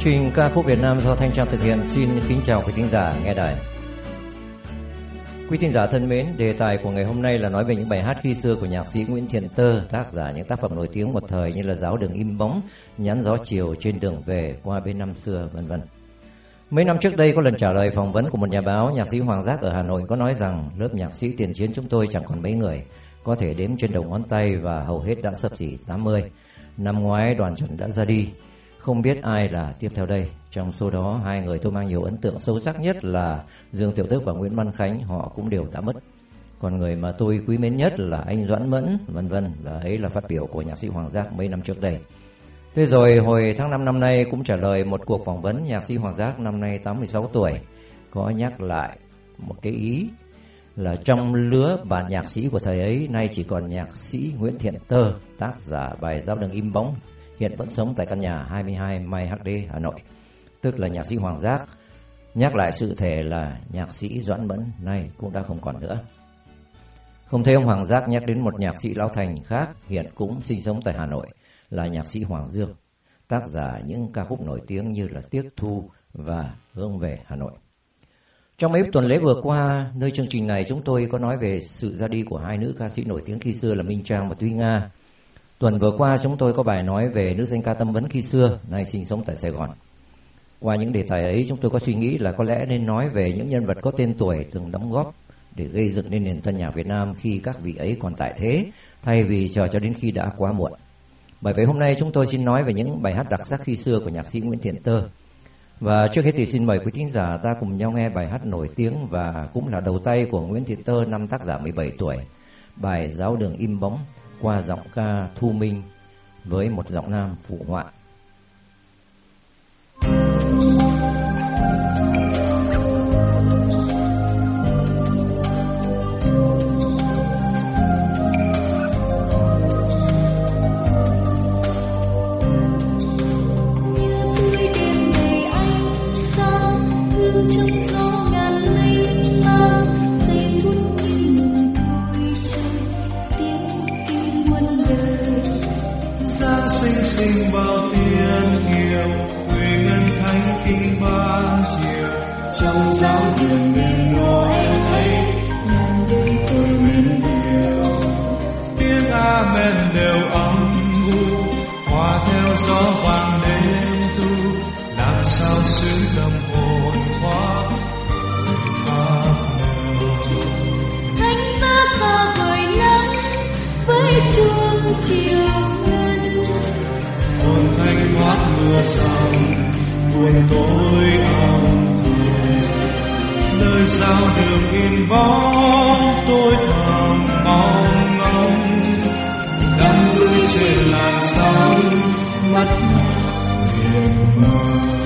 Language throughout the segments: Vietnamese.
trình ca khúc Việt Nam do Thanh Trang thực hiện. Xin kính chào quý thính giả nghe đài. Quý thính giả thân mến, đề tài của ngày hôm nay là nói về những bài hát khi xưa của nhạc sĩ Nguyễn Thiện Tơ, tác giả những tác phẩm nổi tiếng một thời như là Giáo đường im bóng, Nhắn gió chiều, Trên đường về, Qua bên năm xưa, vân vân. Mấy năm trước đây có lần trả lời phỏng vấn của một nhà báo, nhạc sĩ Hoàng Giác ở Hà Nội có nói rằng lớp nhạc sĩ tiền chiến chúng tôi chẳng còn mấy người, có thể đếm trên đầu ngón tay và hầu hết đã xấp xỉ 80. Năm ngoái Đoàn Chuẩn đã ra đi, không biết ai là tiếp theo đây. Trong số đó, hai người tôi mang nhiều ấn tượng sâu sắc nhất là Dương Tiểu Tức và Nguyễn Văn Khánh, họ cũng đều đã mất. Còn người mà tôi quý mến nhất là anh Doãn Mẫn, vân vân, và ấy là phát biểu của nhạc sĩ Hoàng Giác mấy năm trước đây. Thế rồi hồi tháng 5 năm nay cũng trả lời một cuộc phỏng vấn, nhạc sĩ Hoàng Giác năm nay 86 tuổi có nhắc lại một cái ý là trong lứa bạn nhạc sĩ của thời ấy nay chỉ còn nhạc sĩ Nguyễn Thiện Tơ, tác giả bài Giáo đường im bóng, hiện vẫn sống tại căn nhà 22 Mai HD, Hà Nội. Tức là nhạc sĩ Hoàng Giác nhắc lại sự thể là nhạc sĩ Doãn Mẫn nay cũng đã không còn nữa. Không thấy ông Hoàng Giác nhắc đến một nhạc sĩ lão thành khác hiện cũng sinh sống tại Hà Nội là nhạc sĩ Hoàng Dương, tác giả những ca khúc nổi tiếng như là Tiếc Thu và Hướng về Hà Nội. Trong mấy tuần lễ vừa qua, nơi chương trình này chúng tôi có nói về sự ra đi của hai nữ ca sĩ nổi tiếng khi xưa là Minh Trang và Thúy Nga. Tuần vừa qua chúng tôi có bài nói về nữ danh ca Tâm Vấn khi xưa, nay sinh sống tại Sài Gòn. Qua những đề tài ấy chúng tôi có suy nghĩ là có lẽ nên nói về những nhân vật có tên tuổi từng đóng góp để gây dựng nên nền tân nhạc Việt Nam khi các vị ấy còn tại thế, thay vì chờ cho đến khi đã quá muộn. Bởi vậy hôm nay chúng tôi xin nói về những bài hát đặc sắc khi xưa của nhạc sĩ Nguyễn Thiện Tơ. Và trước hết thì xin mời quý thính giả ta cùng nhau nghe bài hát nổi tiếng và cũng là đầu tay của Nguyễn Thiện Tơ năm tác giả 17 tuổi, bài Giáo đường im bóng, qua giọng ca Thu Minh với một giọng nam phụ họa. Sinh bao tiếng kiều người ngân thánh kinh ban chiều trong giáo đường đêm Noel ấy ngàn đời tôi mến điều tiếng amen đều âm u hòa theo gió vàng đêm thu làm sao xứng tâm hồn hoa thánh giá xa vời lắm với chuông chiều hồn thanh thoát mưa ròng buồn tối âm thầm nơi giao đường in bóng tôi thầm mong ngóng đắm đuối trên làn sóng mắt miệt mờ.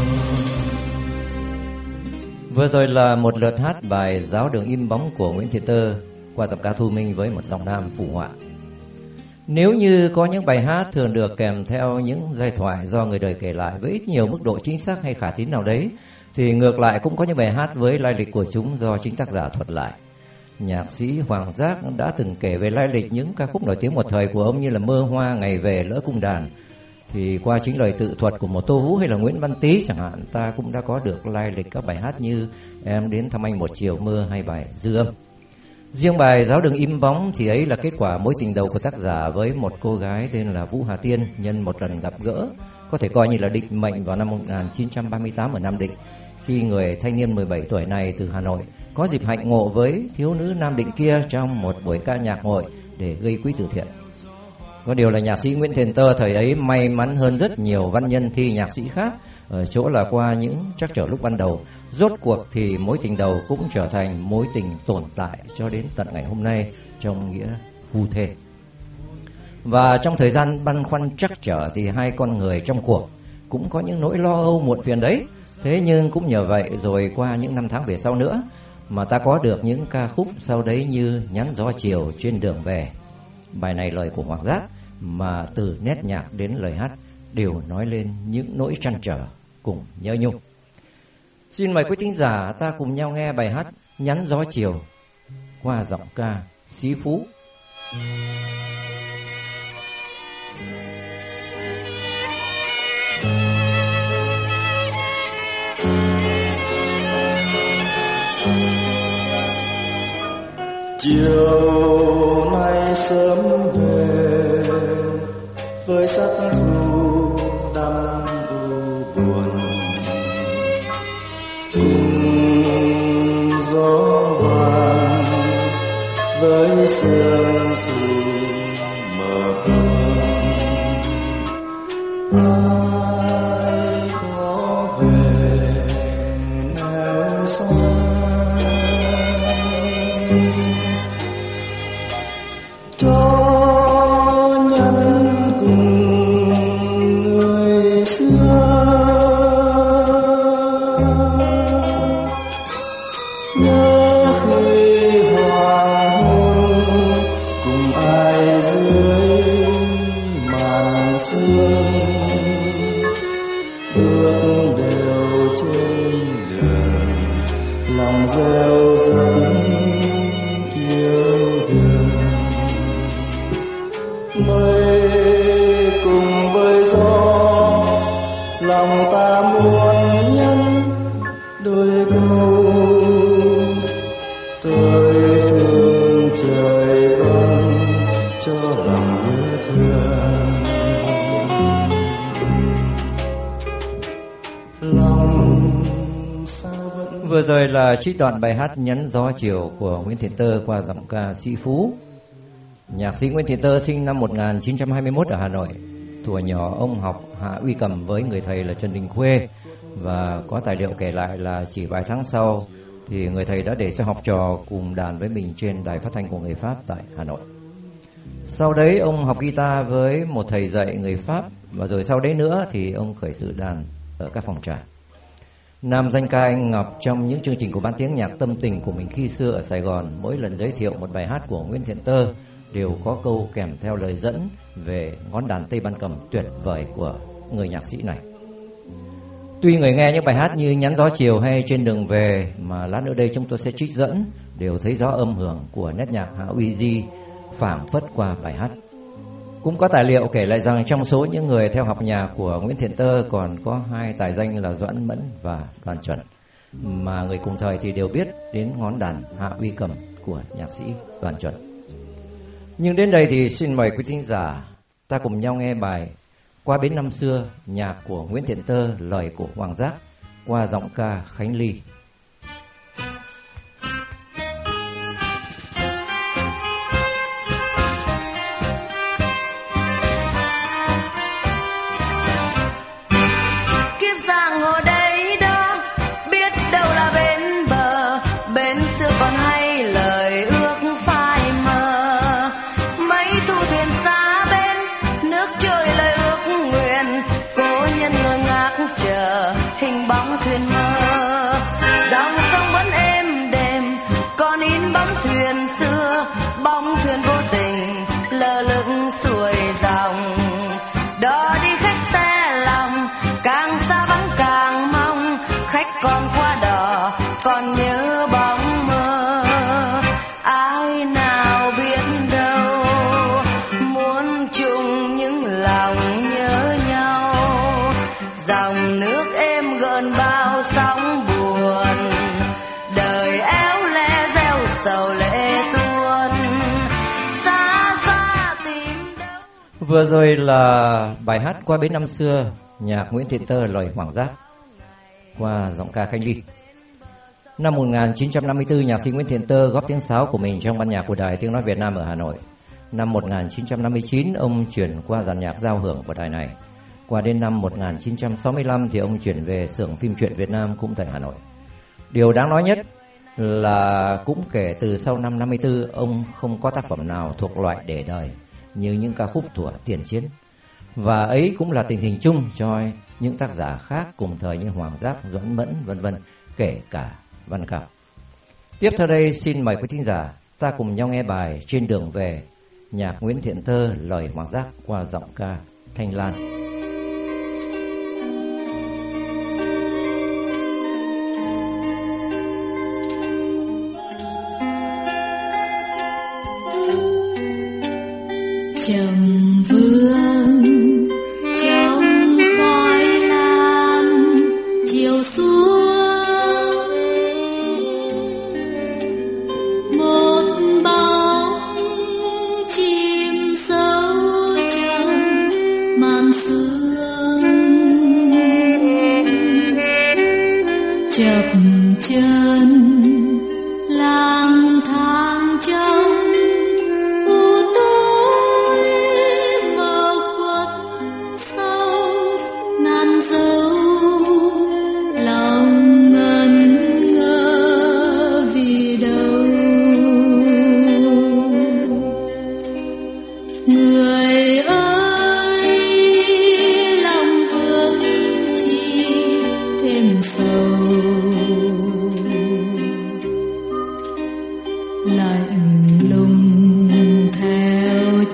Vừa rồi là một lượt hát bài Giáo đường im bóng của Nguyễn Thiện Tơ qua giọng ca Thu Minh với một giọng nam phụ họa. Nếu như có những bài hát thường được kèm theo những giai thoại do người đời kể lại với ít nhiều mức độ chính xác hay khả tín nào đấy, thì ngược lại cũng có những bài hát với lai lịch của chúng do chính tác giả thuật lại. Nhạc sĩ Hoàng Giác đã từng kể về lai lịch những ca khúc nổi tiếng một thời của ông như là Mơ Hoa, Ngày Về, Lỡ Cung Đàn. Thì qua chính lời tự thuật của một Tô Vũ hay là Nguyễn Văn Tý chẳng hạn, ta cũng đã có được lai lịch các bài hát như Em Đến Thăm Anh Một Chiều Mưa hay bài Dư Âm. Riêng bài Giáo đường im bóng thì ấy là kết quả mối tình đầu của tác giả với một cô gái tên là Vũ Hà Tiên nhân một lần gặp gỡ, có thể coi như là định mệnh vào năm 1938 ở Nam Định, khi người thanh niên 17 tuổi này từ Hà Nội có dịp hạnh ngộ với thiếu nữ Nam Định kia trong một buổi ca nhạc hội để gây quỹ từ thiện. Có điều là nhạc sĩ Nguyễn Thiện Tơ thời ấy may mắn hơn rất nhiều văn nhân thi nhạc sĩ khác ở chỗ là qua những trắc trở lúc ban đầu, rốt cuộc thì mối tình đầu cũng trở thành mối tình tồn tại cho đến tận ngày hôm nay trong nghĩa phu thê. Và trong thời gian băn khoăn trắc trở thì hai con người trong cuộc cũng có những nỗi lo âu muộn phiền đấy. Thế nhưng cũng nhờ vậy rồi qua những năm tháng về sau nữa mà ta có được những ca khúc sau đấy như Nhắn gió chiều, Trên đường về. Bài này lời của Hoàng Giác mà từ nét nhạc đến lời hát đều nói lên những nỗi trăn trở cùng nhớ nhung. Xin mời quý thính giả ta cùng nhau nghe bài hát Nhắn gió chiều qua giọng ca Sĩ Phú. Chiều nay sớm về với sắc thu đắm buồn, cùng gió vàng với sương thu mờ ai có về nẻo xa cho nhân cùng người xưa nhớ khi hoàng hôn cùng ai dưới màn sương bước đều trên đường lòng reo rợn yêu thương. Mây cùng với gió lòng ta muốn nhắn đôi câu tới phương trời vang cho lòng nhớ thương. Lòng sao vẫn. Vừa rồi là trích đoạn bài hát Nhắn Gió Chiều của Nguyễn Thiện Tơ qua giọng ca sĩ Phú. Nhạc sĩ Nguyễn Thiện Tơ sinh năm 1921 ở Hà Nội. Thuở nhỏ ông học hạ uy cầm với người thầy là Trần Đình Khuê, và có tài liệu kể lại là chỉ vài tháng sau thì người thầy đã để cho học trò cùng đàn với mình trên đài phát thanh của người Pháp tại Hà Nội. Sau đấy ông học guitar với một thầy dạy người Pháp, và rồi sau đấy nữa thì ông khởi sự đàn ở các phòng trà. Nam danh ca anh Ngọc trong những chương trình của ban tiếng nhạc tâm tình của mình khi xưa ở Sài Gòn, mỗi lần giới thiệu một bài hát của Nguyễn Thiện Tơ đều có câu kèm theo lời dẫn về ngón đàn tây ban cầm tuyệt vời của người nhạc sĩ này. Tuy người nghe những bài hát như Nhắn Gió Chiều hay Trên Đường Về mà lát nữa đây chúng tôi sẽ trích dẫn đều thấy rõ âm hưởng của nét nhạc hạ uy di phảng phất qua bài hát. Cũng có tài liệu kể lại rằng trong số những người theo học nhạc của Nguyễn Thiện Tơ còn có hai tài danh là Doãn Mẫn và Đoàn Chuẩn, mà người cùng thời thì đều biết đến ngón đàn hạ uy cầm của nhạc sĩ Đoàn Chuẩn. Nhưng đến đây thì xin mời quý thính giả ta cùng nhau nghe bài Qua Bến Năm Xưa, nhạc của Nguyễn Thiện Tơ, lời của Hoàng Giác qua giọng ca Khánh Ly. Vừa rồi là bài hát Qua Bến Năm Xưa, nhạc Nguyễn Thiện Tơ, lời Hoàng Giác qua giọng ca Khánh Ly. Năm 1954, nhạc sĩ Nguyễn Thiện Tơ góp tiếng sáo của mình trong ban nhạc của Đài Tiếng Nói Việt Nam ở Hà Nội. Năm 1959, ông chuyển qua dàn nhạc giao hưởng của đài này. Qua đến năm 1965 thì ông chuyển về xưởng phim truyện Việt Nam cũng tại Hà Nội. Điều đáng nói nhất là cũng kể từ sau năm 54, ông không có tác phẩm nào thuộc loại để đời như những ca khúc thuở tiền chiến. Và ấy cũng là tình hình chung cho những tác giả khác cùng thời như Hoàng Giác, Doãn Mẫn, vân vân, kể cả Văn Cao. Tiếp theo đây xin mời quý thính giả ta cùng nhau nghe bài Trên Đường Về, nhạc Nguyễn Thiện Tơ, lời Hoàng Giác qua giọng ca Thanh Lan. Trầm vương trong khói lam chiều xuống, một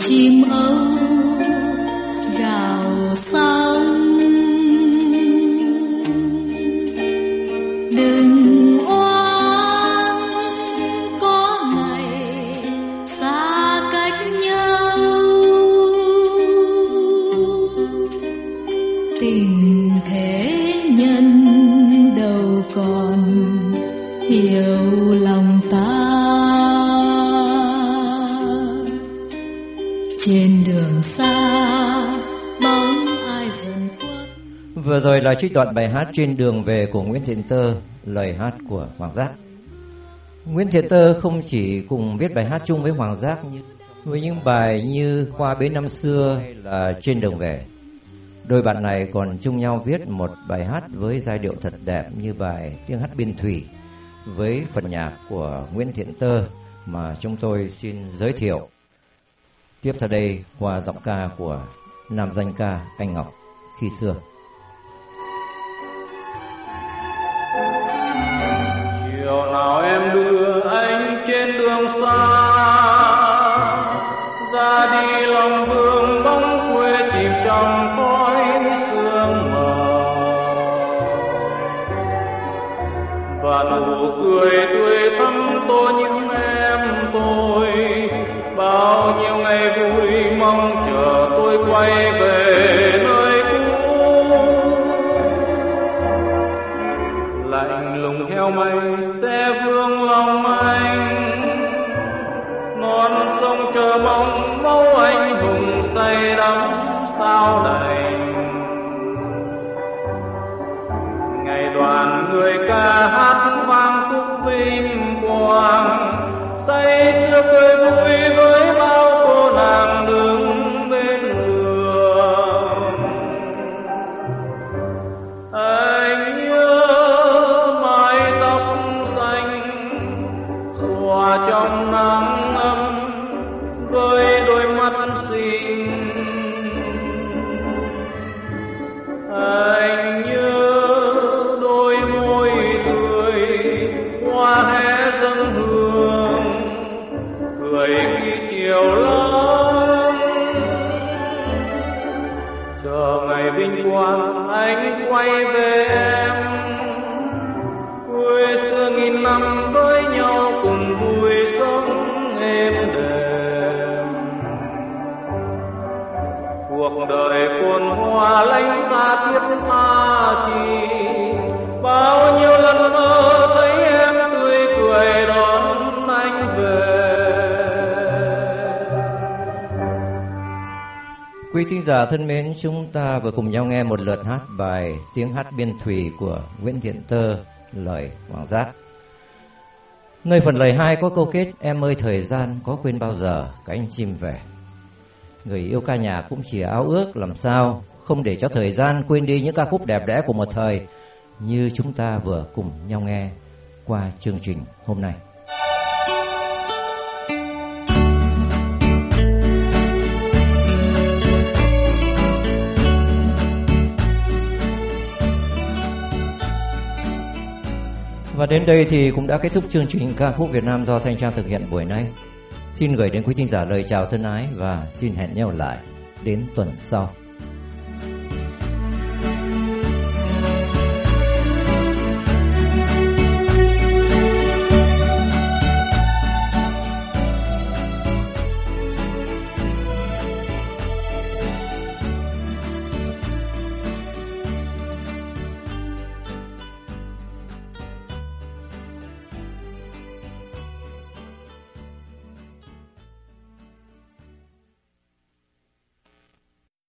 chim âu gào sóng. Đừng oán có ngày xa cách nhau, tình thế nhân đâu còn hiểu lòng ta. Trên đường xa bóng ai dần khuất. Vừa rồi là trích đoạn bài hát Trên đường về của Nguyễn Thiện Tơ, lời hát của Hoàng Giác. Nguyễn Thiện Tơ không chỉ cùng viết bài hát chung với Hoàng Giác với những bài như Qua bến năm xưa hay là Trên đường về. Đôi bạn này còn chung nhau viết một bài hát với giai điệu thật đẹp như bài Tiếng hát biên thủy với phần nhạc của Nguyễn Thiện Tơ mà chúng tôi xin giới thiệu. Tiếp theo đây qua giọng ca của nam danh ca Anh Ngọc khi xưa. Chiều nào em đưa anh trên đường xa, ra đi lòng vương bóng quê chìm trong khói sương mờ, và nụ cười tươi thắm tôi những em tôi. Bao nhiêu ngày vui mong chờ tôi quay về nơi cũ, lạnh lùng theo mây sẽ vương lòng anh. Non sông chờ mong máu anh hùng say đắm sao đành. Ngày đoàn người ca hát vang khúc vinh quang, say sưa cười vui với bao cô nàng đứng bên đường. Anh nhớ mái tóc xanh xòa trong nắng ấm với đôi mắt xinh. Anh nhớ đôi môi tươi hoa hé dâng hương, cười khi chiều lắm. Chờ ngày vinh quang anh quay về em, quê xưa nghìn năm với nhau cùng vui sống êm đềm. Cuộc đời phồn hoa lánh xa thiết tha chi, bao nhiêu lần mơ thấy em tươi cười đón anh về. Quý thính giả thân mến, chúng ta vừa cùng nhau nghe một lượt hát bài Tiếng hát biên thủy của Nguyễn Thiện Tơ, lời Hoàng Giác. Nơi phần lời 2 có câu kết Em ơi thời gian có quên bao giờ cánh chim về. Người yêu ca nhạc cũng chỉ ao ước làm sao không để cho thời gian quên đi những ca khúc đẹp đẽ của một thời như chúng ta vừa cùng nhau nghe qua chương trình hôm nay. Và đến đây thì cũng đã kết thúc chương trình ca khúc Việt Nam do Thanh Trang thực hiện buổi nay. Xin gửi đến quý thính giả lời chào thân ái và xin hẹn nhau lại đến tuần sau.